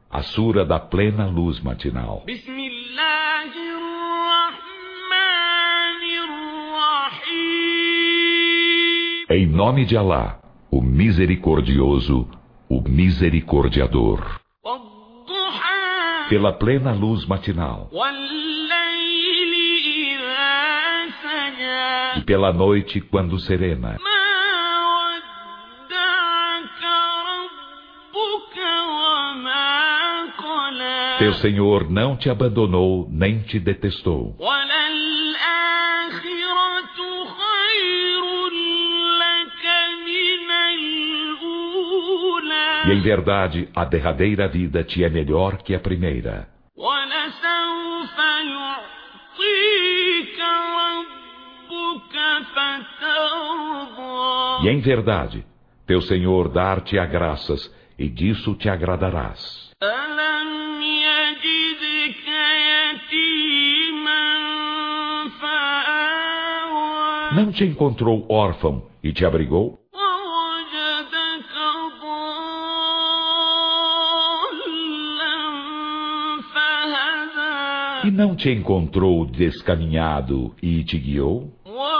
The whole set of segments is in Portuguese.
a sura da plena luz matinal. Em nome de Alá, o misericordioso, o misericordiador. Pela plena luz matinal. E pela noite quando serena. Teu Senhor não te abandonou nem te detestou. E em verdade, a derradeira vida te é melhor que a primeira. E em verdade, teu Senhor dar-te-á graças, e disso te agradarás. Não te encontrou órfão e te abrigou? E não te encontrou descaminhado e te guiou?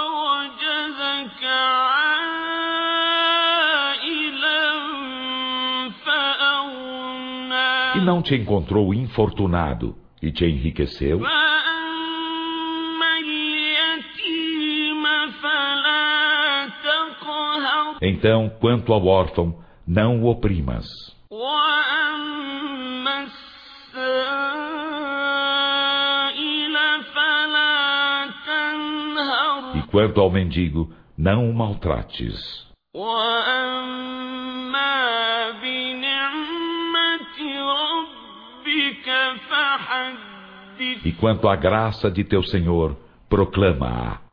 E não te encontrou infortunado e te enriqueceu? Então, quanto ao órfão, não o oprimas. E quanto ao mendigo, não o maltrates. E quanto à graça de teu Senhor, proclama-a.